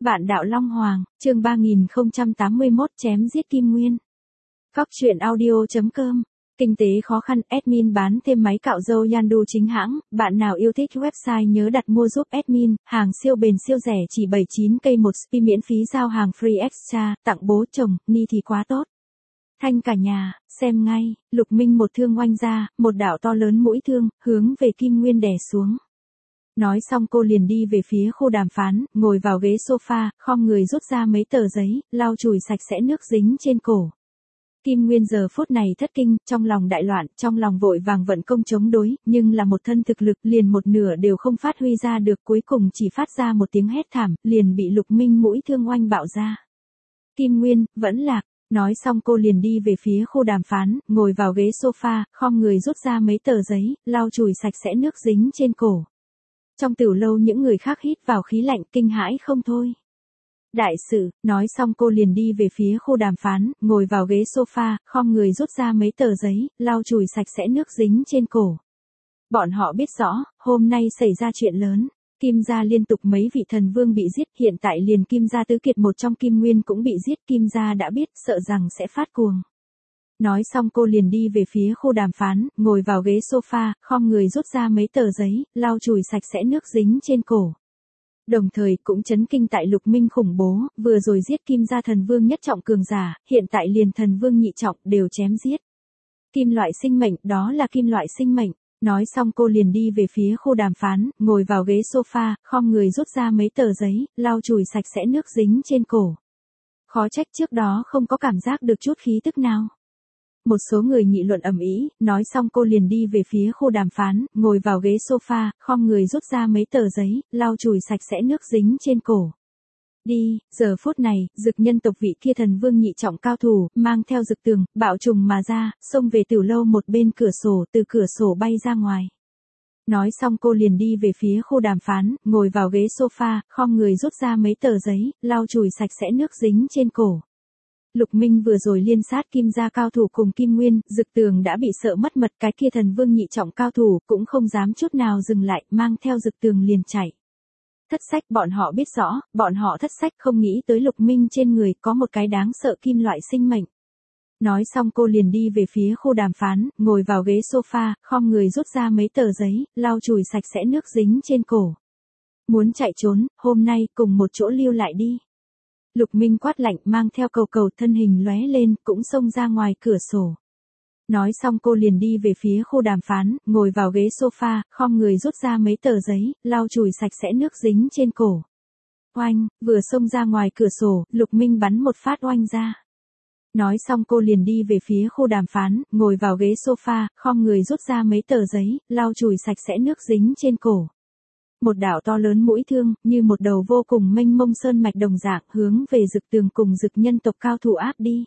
Vạn đạo Long Hoàng, chương 3081 chém giết Kim Nguyên. Cóc truyện audio.com. Kinh tế khó khăn, admin bán thêm máy cạo râu Yandu chính hãng, bạn nào yêu thích website nhớ đặt mua giúp admin, hàng siêu bền siêu rẻ chỉ 79k một spi miễn phí giao hàng free extra, tặng bố chồng, ni thì quá tốt. Thanh cả nhà, xem ngay, Lục Minh một thương oanh ra, một đạo to lớn mũi thương, hướng về Kim Nguyên đè xuống. Nói xong cô liền đi về phía khu đàm phán, ngồi vào ghế sofa, khom người rút ra mấy tờ giấy, lau chùi sạch sẽ nước dính trên cổ. Kim Nguyên giờ phút này thất kinh, trong lòng đại loạn, trong lòng vội vàng vận công chống đối, nhưng là một thân thực lực liền một nửa đều không phát huy ra được, cuối cùng chỉ phát ra một tiếng hét thảm, liền bị Lục Minh mũi thương oanh bạo ra. Kim Nguyên, vẫn lạc. Nói xong cô liền đi về phía khu đàm phán, ngồi vào ghế sofa, khom người rút ra mấy tờ giấy, lau chùi sạch sẽ nước dính trên cổ. Trong tiểu lâu những người khác hít vào khí lạnh kinh hãi không thôi. Đại sự, nói xong cô liền đi về phía khu đàm phán, ngồi vào ghế sofa, khom người rút ra mấy tờ giấy, lau chùi sạch sẽ nước dính trên cổ. Bọn họ biết rõ, hôm nay xảy ra chuyện lớn. Kim gia liên tục mấy vị thần vương bị giết, hiện tại liền Kim gia tứ kiệt một trong Kim Nguyên cũng bị giết, Kim gia đã biết, sợ rằng sẽ phát cuồng. Nói xong cô liền đi về phía khu đàm phán, ngồi vào ghế sofa, khom người rút ra mấy tờ giấy, lau chùi sạch sẽ nước dính trên cổ. Đồng thời cũng chấn kinh tại Lục Minh khủng bố, vừa rồi giết Kim gia thần vương nhất trọng cường giả, hiện tại liền thần vương nhị trọng đều chém giết. Kim loại sinh mệnh, đó là kim loại sinh mệnh. Nói xong cô liền đi về phía khu đàm phán, ngồi vào ghế sofa, khom người rút ra mấy tờ giấy, lau chùi sạch sẽ nước dính trên cổ. Khó trách trước đó không có cảm giác được chút khí tức nào. Một số người nghị luận ầm ĩ, nói xong cô liền đi về phía khu đàm phán, ngồi vào ghế sofa, khom người rút ra mấy tờ giấy, lau chùi sạch sẽ nước dính trên cổ. Đi, giờ phút này, Dực nhân tộc vị kia thần vương nhị trọng cao thủ, mang theo Dực tường, bạo trùng mà ra, xông về tiểu lâu một bên cửa sổ, từ cửa sổ bay ra ngoài. Nói xong cô liền đi về phía khu đàm phán, ngồi vào ghế sofa, khom người rút ra mấy tờ giấy, lau chùi sạch sẽ nước dính trên cổ. Lục Minh vừa rồi liên sát Kim gia cao thủ cùng Kim Nguyên, Dực tường đã bị sợ mất mật, cái kia thần vương nhị trọng cao thủ cũng không dám chút nào dừng lại, mang theo Dực tường liền chạy. Thất sách, bọn họ biết rõ, bọn họ thất sách không nghĩ tới Lục Minh trên người có một cái đáng sợ kim loại sinh mệnh. Nói xong cô liền đi về phía khu đàm phán, ngồi vào ghế sofa, khom người rút ra mấy tờ giấy, lau chùi sạch sẽ nước dính trên cổ. Muốn chạy trốn, hôm nay cùng một chỗ lưu lại đi. Lục Minh quát lạnh, mang theo cầu cầu, thân hình lóe lên, cũng xông ra ngoài cửa sổ. Nói xong cô liền đi về phía khu đàm phán, ngồi vào ghế sofa, khom người rút ra mấy tờ giấy, lau chùi sạch sẽ nước dính trên cổ. Oanh, vừa xông ra ngoài cửa sổ, Lục Minh bắn một phát oanh ra. Nói xong cô liền đi về phía khu đàm phán, ngồi vào ghế sofa, khom người rút ra mấy tờ giấy, lau chùi sạch sẽ nước dính trên cổ. Một đạo to lớn mũi thương, như một đầu vô cùng mênh mông sơn mạch đồng dạng, hướng về Dực tường cùng Dực nhân tộc cao thủ áp đi.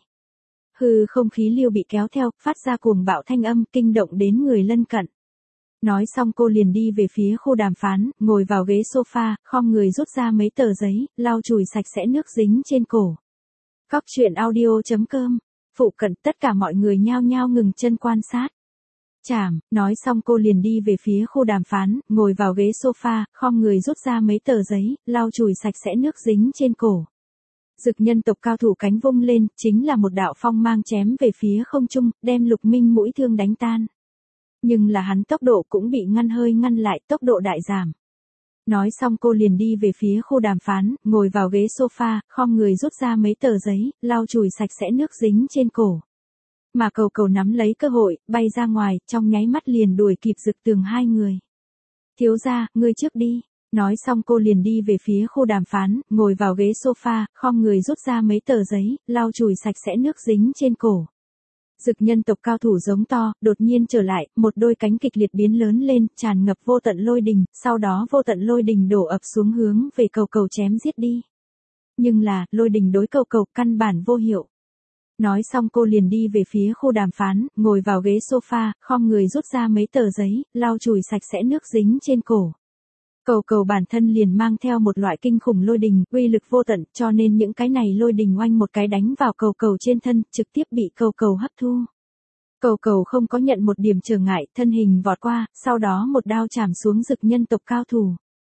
Hư không khí lưu bị kéo theo, phát ra cuồng bạo thanh âm, kinh động đến người lân cận. Nói xong cô liền đi về phía khu đàm phán, ngồi vào ghế sofa, khom người rút ra mấy tờ giấy, lau chùi sạch sẽ nước dính trên cổ. Cóc truyện audio.com. Phụ cận tất cả mọi người nhao nhao ngừng chân quan sát. Chảm, nói xong cô liền đi về phía khu đàm phán, ngồi vào ghế sofa, khom người rút ra mấy tờ giấy, lau chùi sạch sẽ nước dính trên cổ. Dực nhân tộc cao thủ cánh vung lên, chính là một đạo phong mang chém về phía không trung, đem Lục Minh mũi thương đánh tan. Nhưng là hắn tốc độ cũng bị ngăn lại, tốc độ đại giảm. Nói xong cô liền đi về phía khu đàm phán, ngồi vào ghế sofa, khom người rút ra mấy tờ giấy, lau chùi sạch sẽ nước dính trên cổ. Mà cầu cầu nắm lấy cơ hội, bay ra ngoài, trong nháy mắt liền đuổi kịp Dực tường hai người. Thiếu gia, ngươi trước đi. Nói xong cô liền đi về phía khu đàm phán, ngồi vào ghế sofa, khom người rút ra mấy tờ giấy, lau chùi sạch sẽ nước dính trên cổ. Dực nhân tộc cao thủ giống to, đột nhiên trở lại, một đôi cánh kịch liệt biến lớn lên, tràn ngập vô tận lôi đình, sau đó vô tận lôi đình đổ ập xuống hướng về cầu cầu chém giết đi. Nhưng là, lôi đình đối cầu cầu căn bản vô hiệu. Nói xong cô liền đi về phía khu đàm phán, ngồi vào ghế sofa, khom người rút ra mấy tờ giấy, lau chùi sạch sẽ nước dính trên cổ. Cầu cầu bản thân liền mang theo một loại kinh khủng lôi đình, uy lực vô tận, cho nên những cái này lôi đình oanh một cái đánh vào cầu cầu trên thân, trực tiếp bị cầu cầu hấp thu. Cầu cầu không có nhận một điểm trở ngại, thân hình vọt qua, sau đó một đao chảm xuống Dực nhân tộc cao thủ.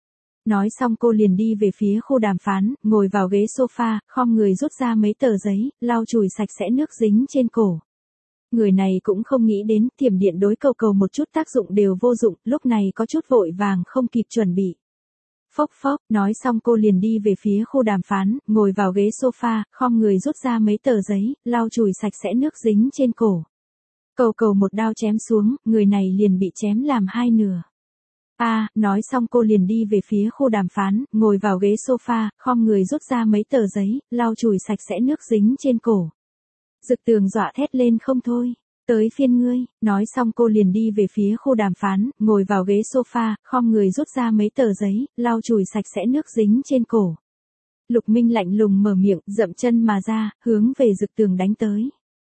Nói xong cô liền đi về phía khu đàm phán, ngồi vào ghế sofa, khom người rút ra mấy tờ giấy, lau chùi sạch sẽ nước dính trên cổ. Người này cũng không nghĩ đến, thiểm điện đối cầu cầu một chút tác dụng đều vô dụng, lúc này có chút vội vàng không kịp chuẩn bị. Phốc phốc, nói xong cô liền đi về phía khu đàm phán, ngồi vào ghế sofa, khom người rút ra mấy tờ giấy, lau chùi sạch sẽ nước dính trên cổ. Cầu cầu một đao chém xuống, người này liền bị chém làm hai nửa. Nói xong cô liền đi về phía khu đàm phán, ngồi vào ghế sofa, khom người rút ra mấy tờ giấy, lau chùi sạch sẽ nước dính trên cổ. Dực Tường dọa thét lên không thôi. Tới phiên ngươi, nói xong cô liền đi về phía khu đàm phán, ngồi vào ghế sofa, khom người rút ra mấy tờ giấy, lau chùi sạch sẽ nước dính trên cổ. Lục Minh lạnh lùng mở miệng, dậm chân mà ra, hướng về Dực Tường đánh tới.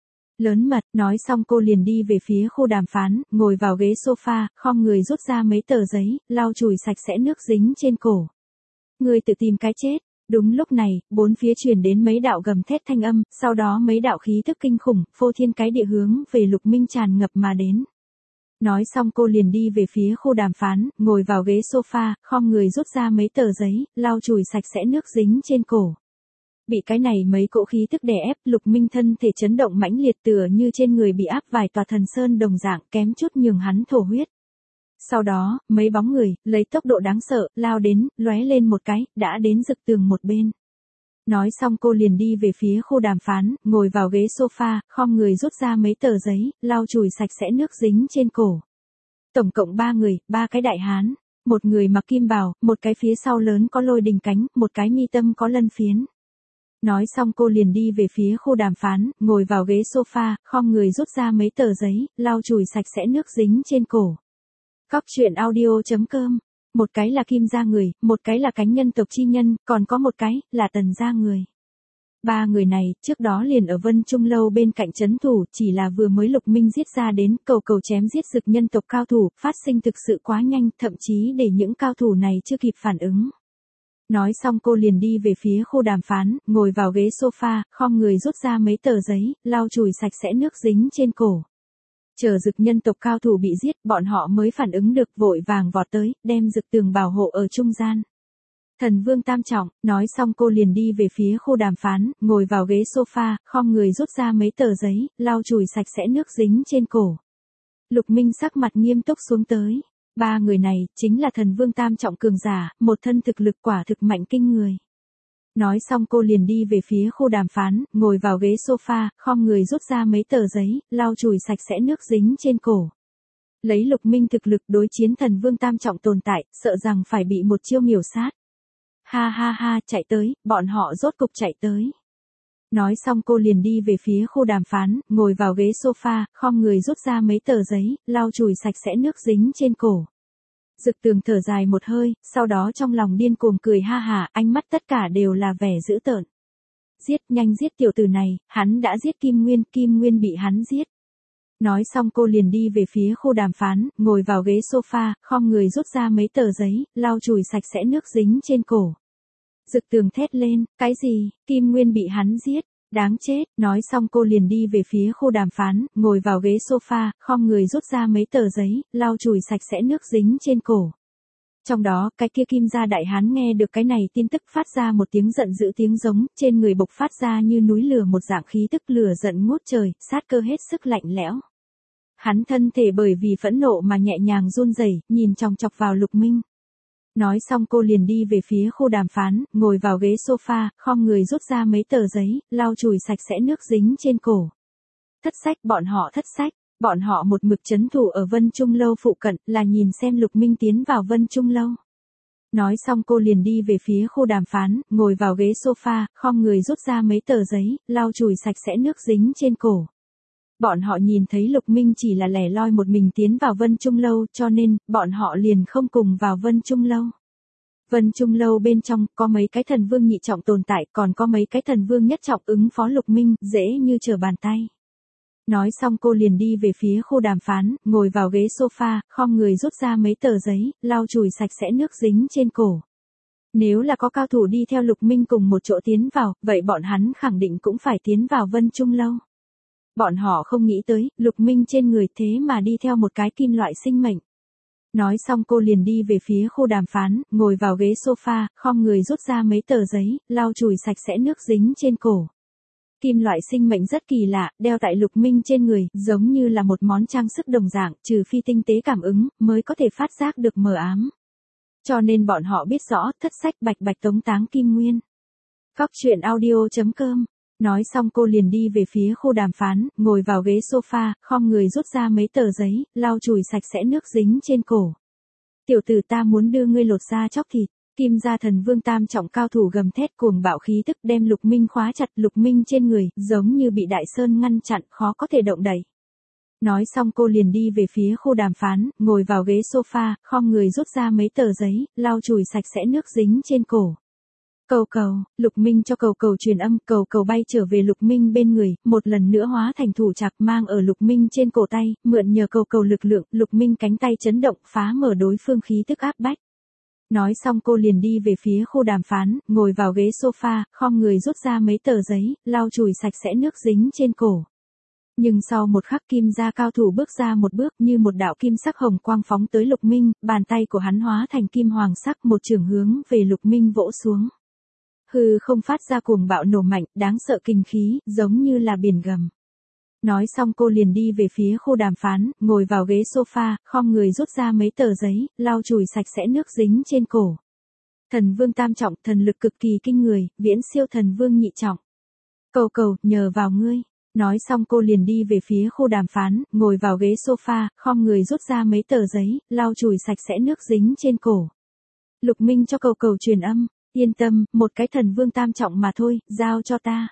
Lớn mật, nói xong cô liền đi về phía khu đàm phán, ngồi vào ghế sofa, khom người rút ra mấy tờ giấy, lau chùi sạch sẽ nước dính trên cổ. Ngươi tự tìm cái chết. Đúng lúc này, bốn phía truyền đến mấy đạo gầm thét thanh âm, sau đó mấy đạo khí tức kinh khủng, phô thiên cái địa hướng về Lục Minh tràn ngập mà đến. Nói xong cô liền đi về phía khu đàm phán, ngồi vào ghế sofa, khom người rút ra mấy tờ giấy, lau chùi sạch sẽ nước dính trên cổ. Bị cái này mấy cỗ khí tức đè ép, Lục Minh thân thể chấn động mãnh liệt tựa như trên người bị áp vài tòa thần sơn đồng dạng, kém chút nhường hắn thổ huyết. Sau đó, mấy bóng người, lấy tốc độ đáng sợ, lao đến, lóe lên một cái, đã đến Dực Tường một bên. Nói xong cô liền đi về phía khu đàm phán, ngồi vào ghế sofa, khom người rút ra mấy tờ giấy, lau chùi sạch sẽ nước dính trên cổ. Tổng cộng 3 người, 3 cái đại hán. Một người mặc kim bào, một cái phía sau lớn có lôi đình cánh, một cái mi tâm có lân phiến. Nói xong cô liền đi về phía khu đàm phán, ngồi vào ghế sofa, khom người rút ra mấy tờ giấy, lau chùi sạch sẽ nước dính trên cổ. Cóc truyện audio.com. Một cái là Kim gia người, một cái là cánh nhân tộc chi nhân, còn có một cái là Tần gia người. 3 người này, trước đó liền ở Vân Trung Lâu bên cạnh trấn thủ, chỉ là vừa mới Lục Minh giết ra đến, cầu cầu chém giết Dực nhân tộc cao thủ, phát sinh thực sự quá nhanh, thậm chí để những cao thủ này chưa kịp phản ứng. Nói xong cô liền đi về phía khu đàm phán, ngồi vào ghế sofa, khom người rút ra mấy tờ giấy, lau chùi sạch sẽ nước dính trên cổ. Chờ Dực nhân tộc cao thủ bị giết, bọn họ mới phản ứng được, vội vàng vọt tới, đem Dực Tường bảo hộ ở trung gian. Thần Vương Tam Trọng, nói xong cô liền đi về phía khu đàm phán, ngồi vào ghế sofa, khom người rút ra mấy tờ giấy, lau chùi sạch sẽ nước dính trên cổ. Lục Minh sắc mặt nghiêm túc xuống tới. 3 người này, chính là Thần Vương Tam Trọng cường giả, một thân thực lực quả thực mạnh kinh người. Nói xong cô liền đi về phía khu đàm phán, ngồi vào ghế sofa, khom người rút ra mấy tờ giấy, lau chùi sạch sẽ nước dính trên cổ. Lấy Lục Minh thực lực đối chiến Thần Vương Tam Trọng tồn tại, sợ rằng phải bị một chiêu miểu sát. Ha ha ha, chạy tới, bọn họ rốt cục chạy tới. Nói xong cô liền đi về phía khu đàm phán, ngồi vào ghế sofa, khom người rút ra mấy tờ giấy, lau chùi sạch sẽ nước dính trên cổ. Dực Tường thở dài một hơi, sau đó trong lòng điên cuồng cười ha hả, ánh mắt tất cả đều là vẻ dữ tợn. Giết, nhanh giết tiểu tử này, hắn đã giết Kim Nguyên bị hắn giết. Nói xong cô liền đi về phía khu đàm phán, ngồi vào ghế sofa, khom người rút ra mấy tờ giấy, lau chùi sạch sẽ nước dính trên cổ. Dực Tường thét lên, cái gì, Kim Nguyên bị hắn giết, đáng chết, nói xong cô liền đi về phía khu đàm phán, ngồi vào ghế sofa, khom người rút ra mấy tờ giấy, lau chùi sạch sẽ nước dính trên cổ. Trong đó, cái kia Kim gia đại hán nghe được cái này tin tức phát ra một tiếng giận dữ tiếng giống, trên người bộc phát ra như núi lửa một dạng khí tức lửa giận ngút trời, sát cơ hết sức lạnh lẽo. Hắn thân thể bởi vì phẫn nộ mà nhẹ nhàng run rẩy, nhìn chòng chọc vào Lục Minh. Nói xong cô liền đi về phía khu đàm phán, ngồi vào ghế sofa, khom người rút ra mấy tờ giấy, lau chùi sạch sẽ nước dính trên cổ. Thất sách, bọn họ một mực trấn thủ ở Vân Trung Lâu phụ cận, là nhìn xem Lục Minh tiến vào Vân Trung Lâu. Nói xong cô liền đi về phía khu đàm phán, ngồi vào ghế sofa, khom người rút ra mấy tờ giấy, lau chùi sạch sẽ nước dính trên cổ. Bọn họ nhìn thấy Lục Minh chỉ là lẻ loi một mình tiến vào Vân Trung Lâu, cho nên, bọn họ liền không cùng vào Vân Trung Lâu. Vân Trung Lâu bên trong, có mấy cái thần vương nhị trọng tồn tại, còn có mấy cái thần vương nhất trọng ứng phó Lục Minh, dễ như trở bàn tay. Nói xong cô liền đi về phía khu đàm phán, ngồi vào ghế sofa, khom người rút ra mấy tờ giấy, lau chùi sạch sẽ nước dính trên cổ. Nếu là có cao thủ đi theo Lục Minh cùng một chỗ tiến vào, vậy bọn hắn khẳng định cũng phải tiến vào Vân Trung Lâu. Bọn họ không nghĩ tới, Lục Minh trên người thế mà đi theo một cái kim loại sinh mệnh. Nói xong cô liền đi về phía khu đàm phán, ngồi vào ghế sofa, khom người rút ra mấy tờ giấy, lau chùi sạch sẽ nước dính trên cổ. Kim loại sinh mệnh rất kỳ lạ, đeo tại Lục Minh trên người, giống như là một món trang sức đồng dạng, trừ phi tinh tế cảm ứng, mới có thể phát giác được mờ ám. Cho nên bọn họ biết rõ, thất sách bạch bạch tống táng Kim Nguyên. Cóc truyện audio.com. Nói xong cô liền đi về phía khu đàm phán, ngồi vào ghế sofa, khom người rút ra mấy tờ giấy, lau chùi sạch sẽ nước dính trên cổ. Tiểu tử, ta muốn đưa ngươi lột da chóc thịt. Kim gia thần vương tam trọng cao thủ gầm thét cuồng bạo khí tức đem Lục Minh khóa chặt, Lục Minh trên người, giống như bị đại sơn ngăn chặn, khó có thể động đậy. Nói xong cô liền đi về phía khu đàm phán, ngồi vào ghế sofa, khom người rút ra mấy tờ giấy, lau chùi sạch sẽ nước dính trên cổ. Cầu cầu, Lục Minh cho cầu cầu truyền âm, cầu cầu bay trở về Lục Minh bên người, một lần nữa hóa thành thủ trạc mang ở Lục Minh trên cổ tay, mượn nhờ cầu cầu lực lượng, Lục Minh cánh tay chấn động, phá mở đối phương khí tức áp bách. Nói xong cô liền đi về phía khu đàm phán, ngồi vào ghế sofa, khom người rút ra mấy tờ giấy, lau chùi sạch sẽ nước dính trên cổ. Nhưng sau một khắc Kim gia cao thủ bước ra một bước, như một đạo kim sắc hồng quang phóng tới Lục Minh, bàn tay của hắn hóa thành kim hoàng sắc, một chưởng hướng về Lục Minh vỗ xuống. Hư không phát ra cuồng bạo nổ mạnh, đáng sợ kinh khí, giống như là biển gầm. Nói xong cô liền đi về phía khu đàm phán, ngồi vào ghế sofa, khom người rút ra mấy tờ giấy, lau chùi sạch sẽ nước dính trên cổ. Thần vương tam trọng, thần lực cực kỳ kinh người, viễn siêu thần vương nhị trọng. Cầu cầu, nhờ vào ngươi. Nói xong cô liền đi về phía khu đàm phán, ngồi vào ghế sofa, khom người rút ra mấy tờ giấy, lau chùi sạch sẽ nước dính trên cổ. Lục Minh cho cầu cầu truyền âm, yên tâm, một cái thần vương tam trọng mà thôi, giao cho ta.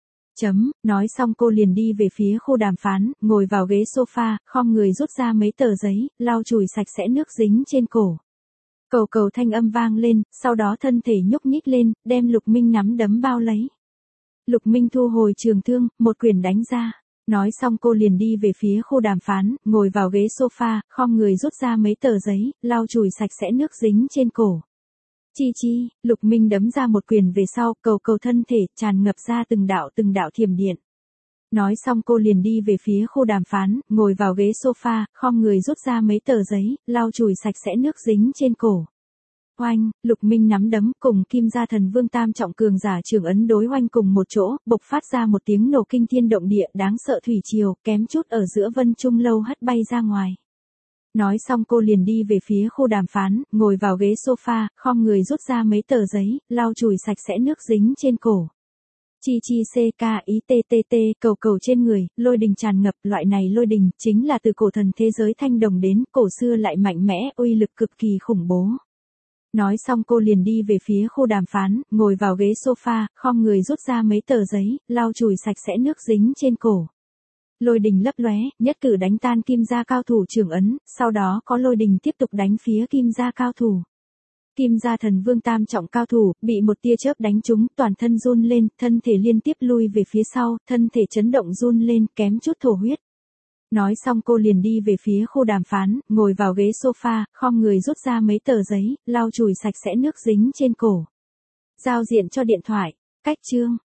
Nói xong cô liền đi về phía khu đàm phán, ngồi vào ghế sofa, khom người rút ra mấy tờ giấy, lau chùi sạch sẽ nước dính trên cổ. Cầu cầu thanh âm vang lên, sau đó thân thể nhúc nhích lên, đem Lục Minh nắm đấm bao lấy. Lục Minh thu hồi trường thương, một quyền đánh ra. Nói xong cô liền đi về phía khu đàm phán, ngồi vào ghế sofa, khom người rút ra mấy tờ giấy, lau chùi sạch sẽ nước dính trên cổ. Chi chi, Lục Minh đấm ra một quyền về sau, cầu cầu thân thể, tràn ngập ra từng đạo thiểm điện. Nói xong cô liền đi về phía khu đàm phán, ngồi vào ghế sofa, khom người rút ra mấy tờ giấy, lau chùi sạch sẽ nước dính trên cổ. Oanh, Lục Minh nắm đấm cùng Kim gia thần vương tam trọng cường giả trường ấn đối oanh cùng một chỗ, bộc phát ra một tiếng nổ kinh thiên động địa đáng sợ thủy triều, kém chút ở giữa Vân Trung lâu hất bay ra ngoài. Nói xong cô liền đi về phía khu đàm phán, ngồi vào ghế sofa, khom người rút ra mấy tờ giấy, lau chùi sạch sẽ nước dính trên cổ. Chi chi CKITTT, cầu cầu trên người, lôi đình tràn ngập, loại này lôi đình, chính là từ cổ thần thế giới thanh đồng đến, cổ xưa lại mạnh mẽ, uy lực cực kỳ khủng bố. Nói xong cô liền đi về phía khu đàm phán, ngồi vào ghế sofa, khom người rút ra mấy tờ giấy, lau chùi sạch sẽ nước dính trên cổ. Lôi đình lấp lóe, nhất cử đánh tan Kim gia cao thủ trưởng ấn, sau đó có lôi đình tiếp tục đánh phía Kim gia cao thủ. Kim gia thần vương tam trọng cao thủ, bị một tia chớp đánh trúng, toàn thân run lên, thân thể liên tiếp lui về phía sau, thân thể chấn động run lên, kém chút thổ huyết. Nói xong cô liền đi về phía khu đàm phán, ngồi vào ghế sofa, khom người rút ra mấy tờ giấy, lau chùi sạch sẽ nước dính trên cổ. Giao diện cho điện thoại, cách chương.